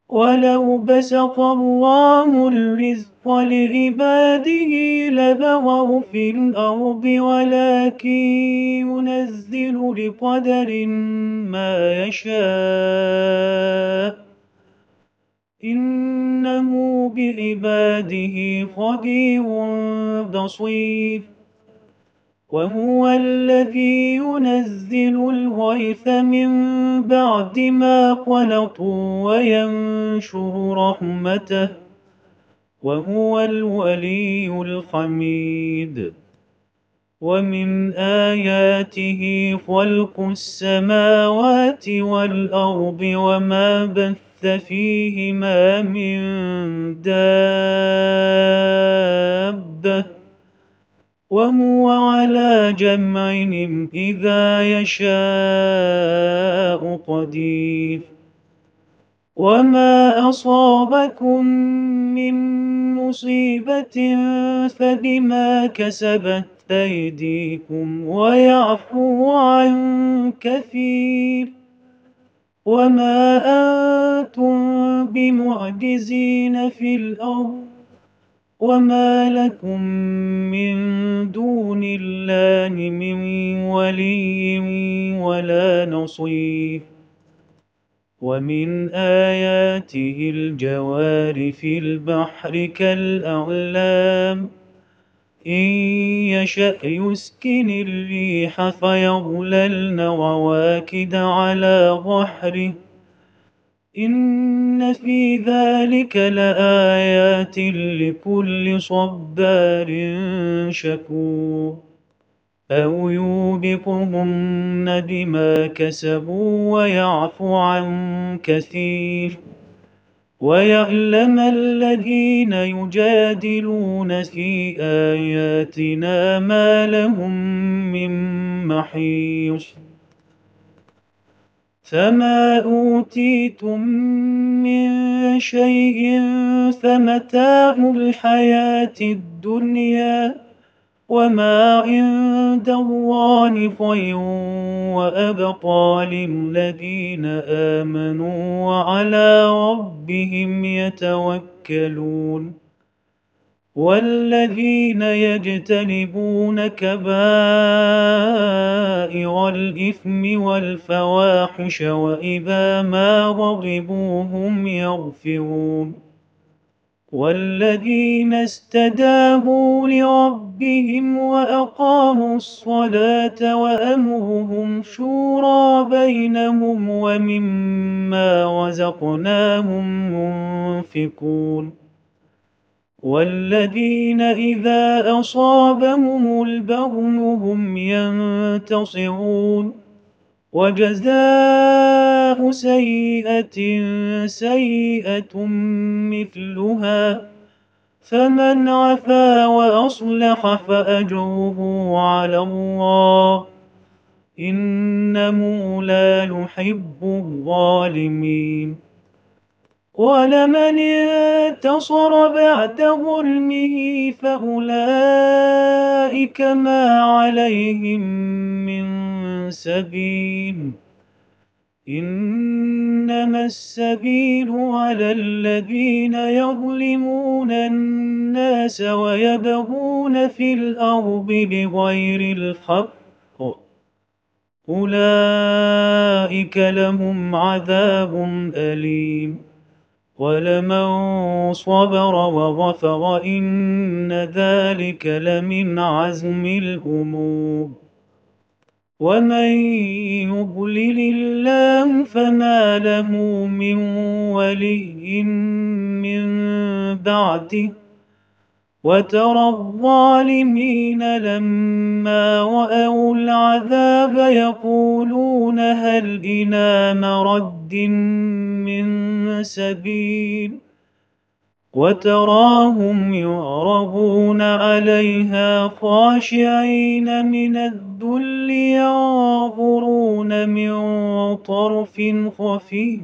ولو بسط الله الرزق لعباده لبغوا في الأرض ولكن ينزل بقدر ما يشاء إنه بعباده خبير بصير وهو الذي ينزل الغيث من بعد ما قنطوا وينشر رحمته وهو الولي الحميد ومن آياته خلق السماوات والأرض وما بث فيهما من دابة وهو على جمعهم إذا يشاء قدير وما أصابكم من مصيبة فبما كسبت أيديكم ويعفو عن كثير وما أنتم بمعجزين في الأرض وما لكم من دون الله من ولي ولا نصير ومن آياته الجوار في البحر كالأعلام إن يشأ يسكن الريح فيظللن رواكد على ظهره إن في ذلك لآيات لكل صبار شكور أو يوبقهن بما كسبوا ويعفو عن كثير ويعلم الذين يجادلون في آياتنا ما لهم من محيص فما أوتيتم من شيء فمتاع الحياة الدنيا وما عند الله خير وأبقى للذين آمنوا وعلى ربهم يتوكلون والذين يجتنبون كبائر الإثم والفواحش وإذا ما غضبوا هم يغفرون والذين استجابوا لربهم وأقاموا الصلاة وأمرهم شورى بينهم ومما رزقناهم ينفقون والذين إذا أصابهم البغي هم ينتصرون وجزاء سيئة سيئة مثلها فمن عفا وأصلح فأجره على الله إنه لا يحب الظالمين ولمن انتصر بعد ظلمه فأولئك ما عليهم من سبيل إنما السبيل على الذين يظلمون الناس ويبغون في الأرض بغير الحق أولئك لهم عذاب أليم ولمن صبر وغفر إن ذلك لمن عزم الأمور ومن يضلل الله فما له من ولي من بعده وترى الظالمين لما رأوا العذاب يقولون هل إلى مرد من سبيل وتراهم يعرضون عليها خاشعين من الذل ينظرون من طرف خفي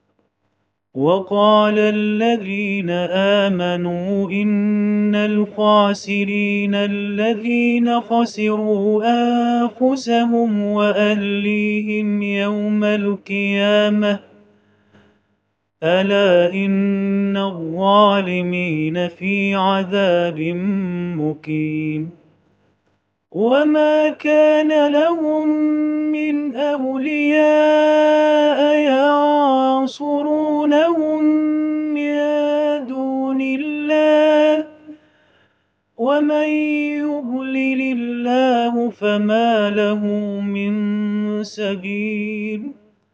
وقال الذين آمنوا إن الخاسرين الذين خسروا أنفسهم وأهليهم يوم القيامة ألا إن الظالمين في عذاب مقيم. وما كان لهم من أولياء ينصرونهم من دون الله ومن يضلل الله فما له من سبيل.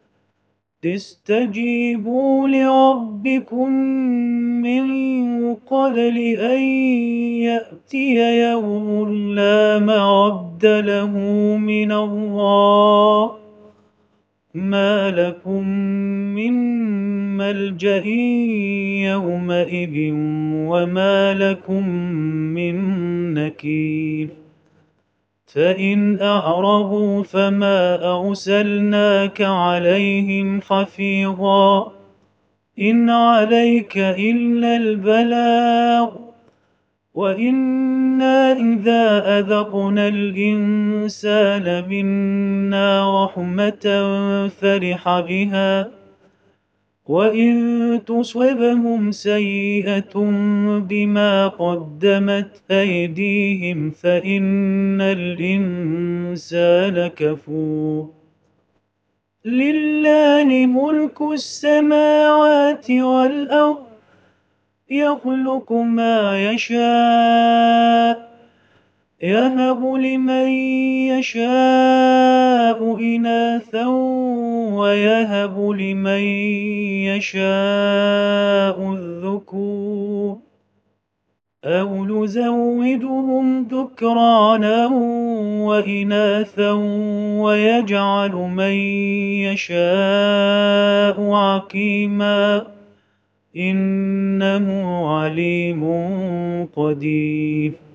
استجيبوا لربكم من قبل أن يأتي يوم لا مرد له من الله ما لكم من ملجأ يومئذ وما لكم من نكير. فإن أعرضوا فما أرسلناك عليهم حفيظا إن عليك إلا البلاغ وإنا إذا أذقنا الإنسان منا رحمة فرح بها وإن تصبهم سيئة بما قدمت أيديهم فإن الإنسان كفور. لله ملك السماوات والأرض يخلق ما يشاء يهب لمن يشاء إناثا ويهب لمن يشاء الذكور أو يزودهم ذكرانا وإناثا ويجعل من يشاء عقيما إنه عليم قدير.